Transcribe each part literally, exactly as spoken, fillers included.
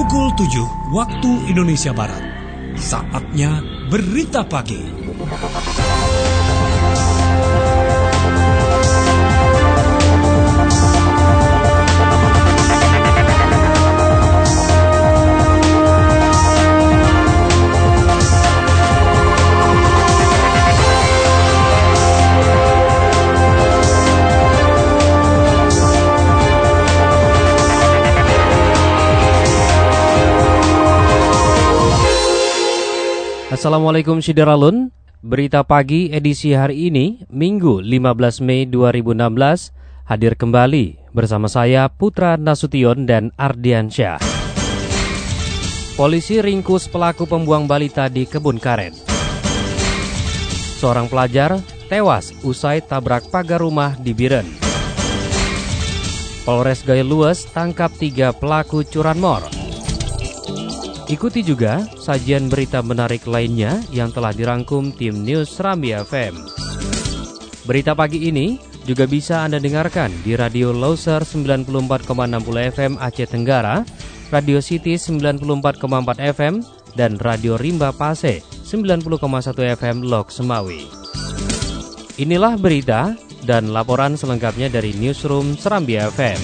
Pukul tujuh waktu Indonesia Barat. Saatnya Berita Pagi. Assalamualaikum Syederalun, Berita Pagi edisi hari ini, Minggu lima belas Mei dua ribu enam belas, hadir kembali bersama saya Putra Nasution dan Ardiansyah. Polisi ringkus pelaku pembuang balita di kebun karet. Seorang pelajar tewas usai tabrak pagar rumah di Biren. Polres Gayo Lues tangkap tiga pelaku curanmor. Ikuti juga sajian berita menarik lainnya yang telah dirangkum tim News Serambi F M. Berita pagi ini juga bisa Anda dengarkan di Radio Loser sembilan puluh empat koma enam F M Aceh Tenggara, Radio City sembilan puluh empat koma empat F M, dan Radio Rimba Pase sembilan puluh koma satu F M Lok Semawi. Inilah berita dan laporan selengkapnya dari Newsroom Serambi F M.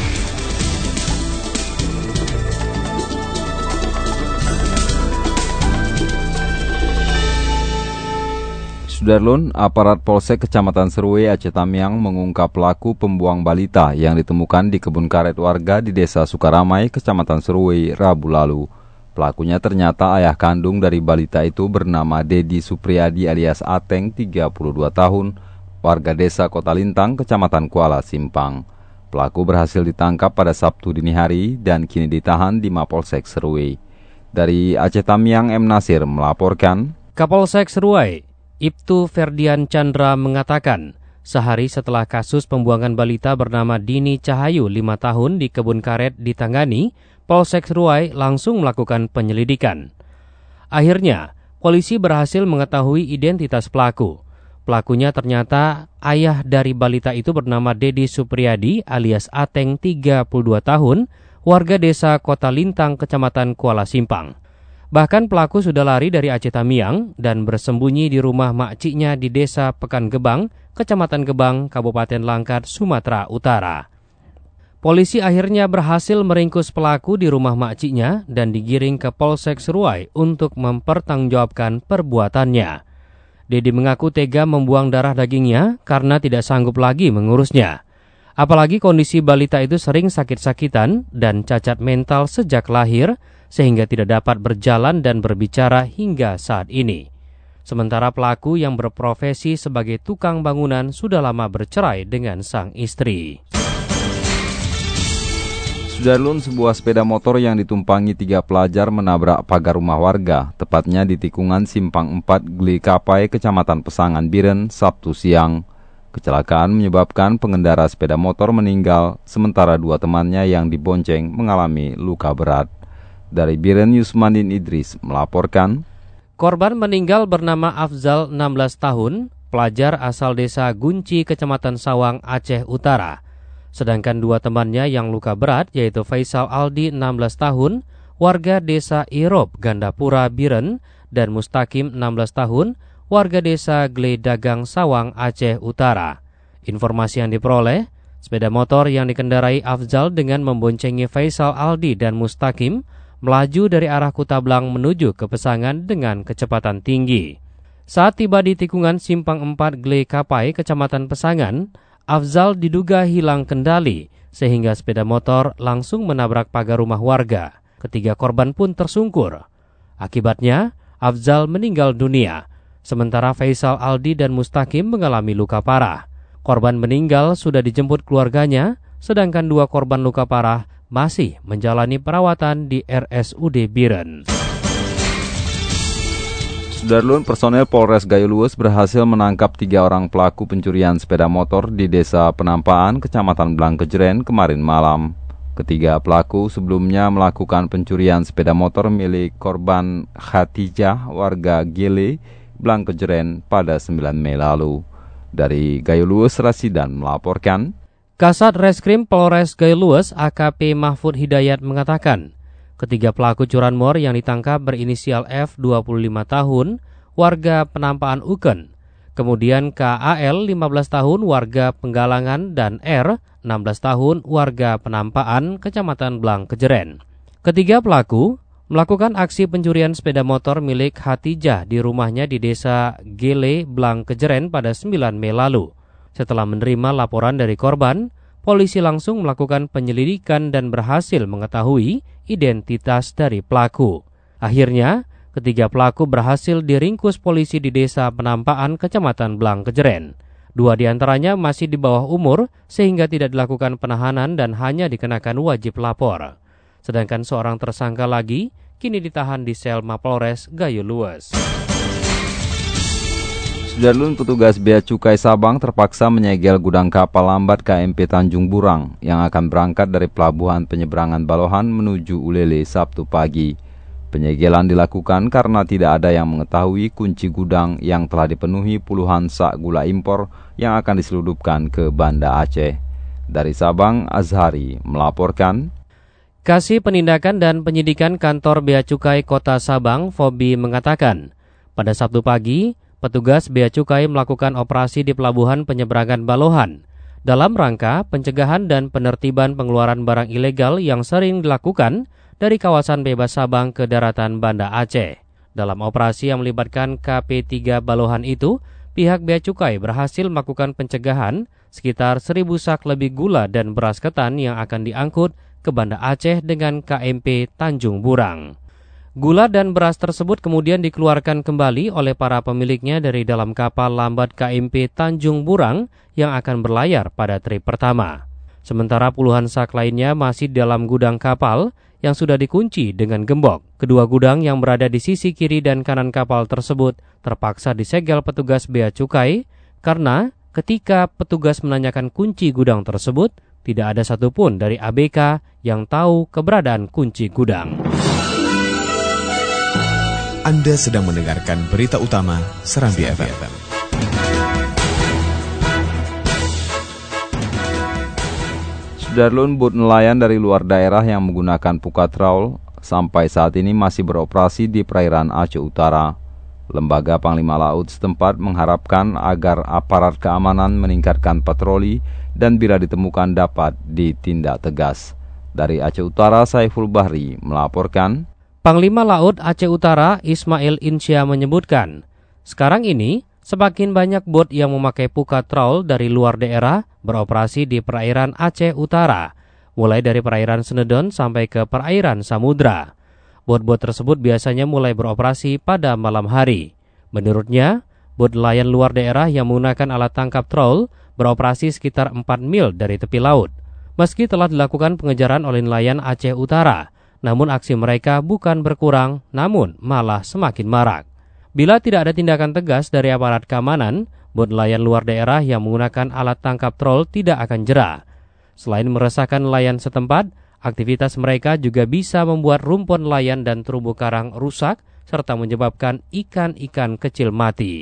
Sudarlun, aparat Polsek Kecamatan Seruwe, Aceh Tamiang mengungkap pelaku pembuang balita yang ditemukan di kebun karet warga di Desa Sukaramai, Kecamatan Seruwe, Rabu lalu. Pelakunya ternyata ayah kandung dari balita itu bernama Dedi Supriyadi alias Ateng, tiga puluh dua tahun, warga Desa Kota Lintang, Kecamatan Kuala Simpang. Pelaku berhasil ditangkap pada Sabtu dini hari dan kini ditahan di Mapolsek Seruwe. Dari Aceh Tamiang, M. Nasir melaporkan. Kapolsek Seruwe Ibtu Ferdian Chandra mengatakan, sehari setelah kasus pembuangan balita bernama Dini Cahayu lima tahun di kebun karet ditangani, Polsek Seruwe langsung melakukan penyelidikan. Akhirnya, polisi berhasil mengetahui identitas pelaku. Pelakunya ternyata ayah dari balita itu bernama Dedi Supriyadi alias Ateng, tiga puluh dua tahun, warga Desa Kota Lintang, Kecamatan Kuala Simpang. Bahkan pelaku sudah lari dari Aceh Tamiang dan bersembunyi di rumah makciknya di Desa Pekan Gebang, Kecamatan Gebang, Kabupaten Langkat, Sumatera Utara. Polisi akhirnya berhasil meringkus pelaku di rumah makciknya dan digiring ke Polsek Seruwe untuk mempertanggungjawabkan perbuatannya. Dedi mengaku tega membuang darah dagingnya karena tidak sanggup lagi mengurusnya. Apalagi kondisi balita itu sering sakit-sakitan dan cacat mental sejak lahir, sehingga tidak dapat berjalan dan berbicara hingga saat ini. Sementara pelaku yang berprofesi sebagai tukang bangunan sudah lama bercerai dengan sang istri. Sudarlun, sebuah sepeda motor yang ditumpangi tiga pelajar menabrak pagar rumah warga, tepatnya di tikungan Simpang empat Gli Kapai, Kecamatan Pesangan Biren, Sabtu siang. Kecelakaan menyebabkan pengendara sepeda motor meninggal, sementara dua temannya yang dibonceng mengalami luka berat. Dari Biren, Yusmandin Idris melaporkan. Korban meninggal bernama Afzal, enam belas tahun, pelajar asal Desa Gunci, Kecamatan Sawang, Aceh Utara. Sedangkan dua temannya yang luka berat yaitu Faisal Aldi, enam belas tahun, warga Desa Irop, Gandapura, Biren, dan Mustaqim, enam belas tahun, warga Desa Gle Dagang, Sawang, Aceh Utara. Informasi yang diperoleh, sepeda motor yang dikendarai Afzal dengan memboncengi Faisal Aldi dan Mustaqim melaju dari arah Kutablang menuju ke Pesangan dengan kecepatan tinggi. Saat tiba di tikungan Simpang empat Gle Kapai, Kecamatan Pesangan, Afzal diduga hilang kendali sehingga sepeda motor langsung menabrak pagar rumah warga. Ketiga korban pun tersungkur. Akibatnya, Afzal meninggal dunia, sementara Faisal Aldi dan Mustaqim mengalami luka parah. Korban meninggal sudah dijemput keluarganya, sedangkan dua korban luka parah masih menjalani perawatan di R S U D Biren. Sudarlun, personel Polres Gayo Lues berhasil menangkap tiga orang pelaku pencurian sepeda motor di Desa Penampaan, Kecamatan Blangkejeren kemarin malam. Ketiga pelaku sebelumnya melakukan pencurian sepeda motor milik korban Khatijah, warga Gile, Blangkejeren pada sembilan Mei lalu. Dari Gayo Lues, Rasidan melaporkan. Kasat Reskrim Polres Gayo Lues A K P Mahfud Hidayat mengatakan, Ketiga pelaku curanmor yang ditangkap berinisial F dua puluh lima tahun, warga Penampaan Uken. Kemudian K A L lima belas tahun, warga Penggalangan, dan R enam belas tahun, warga Penampaan, Kecamatan Blang Kejeren. Ketiga pelaku melakukan aksi pencurian sepeda motor milik Hatijah di rumahnya di Desa Gele, Blang Kejeren pada sembilan Mei lalu. Setelah menerima laporan dari korban, polisi langsung melakukan penyelidikan dan berhasil mengetahui identitas dari pelaku. Akhirnya, ketiga pelaku berhasil diringkus polisi di Desa Penampaan, Kecamatan Blang Kejeren. Dua di antaranya masih di bawah umur sehingga tidak dilakukan penahanan dan hanya dikenakan wajib lapor. Sedangkan seorang tersangka lagi kini ditahan di sel Mapolres Gayo Luas. Sudarlun, petugas Bea Cukai Sabang terpaksa menyegel gudang kapal lambat K M P Tanjung Burang yang akan berangkat dari Pelabuhan Penyeberangan Balohan menuju Ulele Sabtu pagi. Penyegelan dilakukan karena tidak ada yang mengetahui kunci gudang yang telah dipenuhi puluhan sak gula impor yang akan diseludupkan ke Banda Aceh. Dari Sabang, Azhari melaporkan. Kasih Penindakan dan Penyidikan Kantor Bea Cukai Kota Sabang, Fobi, mengatakan, pada Sabtu pagi, petugas Bea Cukai melakukan operasi di Pelabuhan Penyeberangan Balohan dalam rangka pencegahan dan penertiban pengeluaran barang ilegal yang sering dilakukan dari kawasan bebas Sabang ke daratan Banda Aceh. Dalam operasi yang melibatkan K P tiga Balohan itu, pihak Bea Cukai berhasil melakukan pencegahan sekitar seribu sak lebih gula dan beras ketan yang akan diangkut ke Banda Aceh dengan K M P Tanjung Burang. Gula dan beras tersebut kemudian dikeluarkan kembali oleh para pemiliknya dari dalam kapal lambat K M P Tanjung Burang yang akan berlayar pada trip pertama. Sementara puluhan sak lainnya masih dalam gudang kapal yang sudah dikunci dengan gembok. Kedua gudang yang berada di sisi kiri dan kanan kapal tersebut terpaksa disegel petugas Bea Cukai karena ketika petugas menanyakan kunci gudang tersebut, tidak ada satupun dari A B K yang tahu keberadaan kunci gudang. Anda sedang mendengarkan berita utama Serambi F M. Sudarlun, bot nelayan dari luar daerah yang menggunakan pukat trawl sampai saat ini masih beroperasi di perairan Aceh Utara. Lembaga Panglima Laut setempat mengharapkan agar aparat keamanan meningkatkan patroli dan bila ditemukan dapat ditindak tegas. Dari Aceh Utara, Saiful Bahri melaporkan. Panglima Laut Aceh Utara Ismail Insya menyebutkan, sekarang ini semakin banyak bot yang memakai pukat trawl dari luar daerah beroperasi di perairan Aceh Utara, mulai dari perairan Senedon sampai ke perairan Samudra. Bot-bot tersebut biasanya mulai beroperasi pada malam hari. Menurutnya, bot nelayan luar daerah yang menggunakan alat tangkap trawl beroperasi sekitar empat mil dari tepi laut. Meski telah dilakukan pengejaran oleh nelayan Aceh Utara, namun aksi mereka bukan berkurang, namun malah semakin marak. Bila tidak ada tindakan tegas dari aparat keamanan, bot nelayan luar daerah yang menggunakan alat tangkap trawl tidak akan jera. Selain meresahkan nelayan setempat, aktivitas mereka juga bisa membuat rumpun nelayan dan terumbu karang rusak, serta menyebabkan ikan-ikan kecil mati.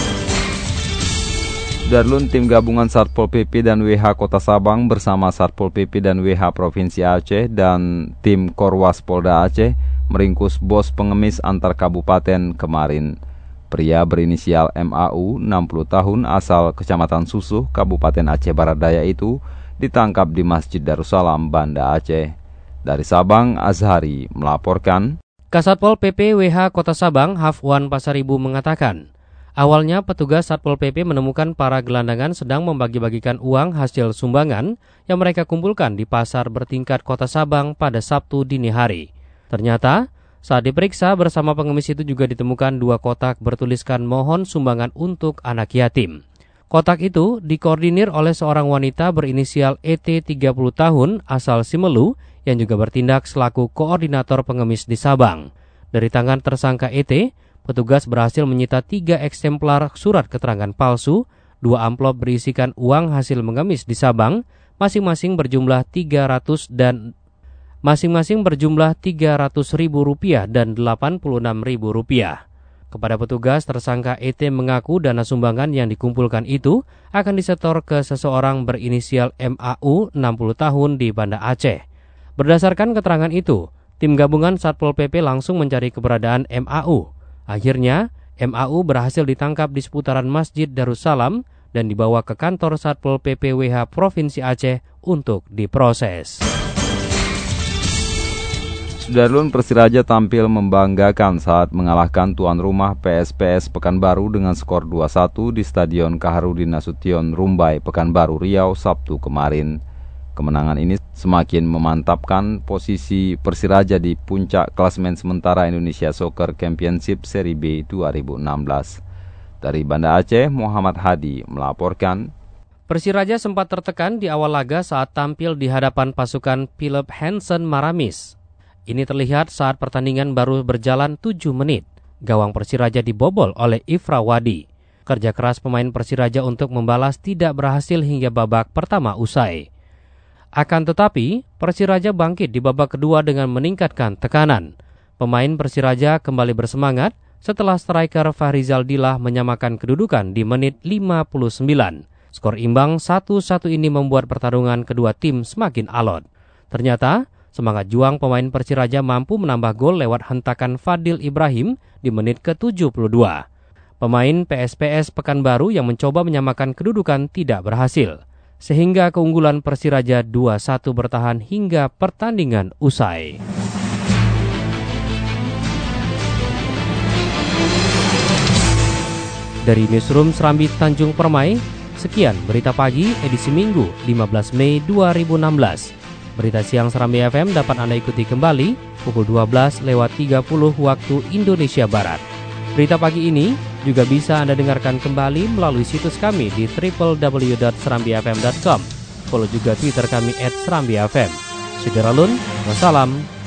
Darlun, tim gabungan Satpol P P dan W H Kota Sabang bersama Satpol P P dan W H Provinsi Aceh dan tim Korwas Polda Aceh meringkus bos pengemis antar kabupaten kemarin. Pria berinisial M A U, enam puluh tahun, asal Kecamatan Susuh, Kabupaten Aceh Barat Daya itu ditangkap di Masjid Darussalam, Banda Aceh. Dari Sabang, Azhari melaporkan. Kasatpol P P W H Kota Sabang, Hafwan Pasaribu mengatakan, awalnya petugas Satpol P P menemukan para gelandangan sedang membagi-bagikan uang hasil sumbangan yang mereka kumpulkan di pasar bertingkat Kota Sabang pada Sabtu dini hari. Ternyata, saat diperiksa bersama pengemis itu juga ditemukan dua kotak bertuliskan mohon sumbangan untuk anak yatim. Kotak itu dikoordinir oleh seorang wanita berinisial E T tiga puluh tahun asal Simelu yang juga bertindak selaku koordinator pengemis di Sabang. Dari tangan tersangka E T, petugas berhasil menyita tiga eksemplar surat keterangan palsu, dua amplop berisikan uang hasil mengemis di Sabang, masing-masing berjumlah tiga ratus dan masing-masing berjumlah tiga ratus ribu rupiah dan delapan puluh enam ribu rupiah. Kepada petugas, tersangka E T mengaku dana sumbangan yang dikumpulkan itu akan disetor ke seseorang berinisial M A U, enam puluh tahun di Banda Aceh. Berdasarkan keterangan itu, Tim gabungan Satpol P P langsung mencari keberadaan M A U. Akhirnya, M A U berhasil ditangkap di seputaran Masjid Darussalam dan dibawa ke kantor Satpol P P W H Provinsi Aceh untuk diproses. Sudarlun, Persiraja tampil membanggakan saat mengalahkan tuan rumah P S P S Pekanbaru dengan skor dua satu di Stadion Kaharudin Nasution Rumbai, Pekanbaru, Riau, Sabtu kemarin. Kemenangan ini semakin memantapkan posisi Persiraja di puncak klasemen sementara Indonesia Soccer Championship Seri B dua ribu enam belas. Dari Banda Aceh, Muhammad Hadi melaporkan. Persiraja sempat tertekan di awal laga saat tampil di hadapan pasukan Philip Hansen Maramis. Ini terlihat saat pertandingan baru berjalan tujuh menit. Gawang Persiraja dibobol oleh Ifra Wadi. Kerja keras pemain Persiraja untuk membalas tidak berhasil hingga babak pertama usai. Akan tetapi, Persiraja bangkit di babak kedua dengan meningkatkan tekanan. Pemain Persiraja kembali bersemangat setelah striker Fahrizal Dilah menyamakan kedudukan di menit lima puluh sembilan. Skor imbang satu satu ini membuat pertarungan kedua tim semakin alot. Ternyata, semangat juang pemain Persiraja mampu menambah gol lewat hentakan Fadil Ibrahim di menit ke tujuh puluh dua. Pemain P S P S Pekanbaru yang mencoba menyamakan kedudukan tidak berhasil, sehingga keunggulan Persiraja dua satu bertahan hingga pertandingan usai. Dari Newsroom Serambi Tanjung Permai, sekian berita pagi edisi Minggu lima belas Mei dua ribu enam belas. Berita siang Serambi F M dapat Anda ikuti kembali pukul dua belas lewat tiga puluh waktu Indonesia Barat. Berita pagi ini juga bisa Anda dengarkan kembali melalui situs kami di w w w dot serambi f m dot com. Follow juga Twitter kami et serambi f m. Sudaralun, wassalam.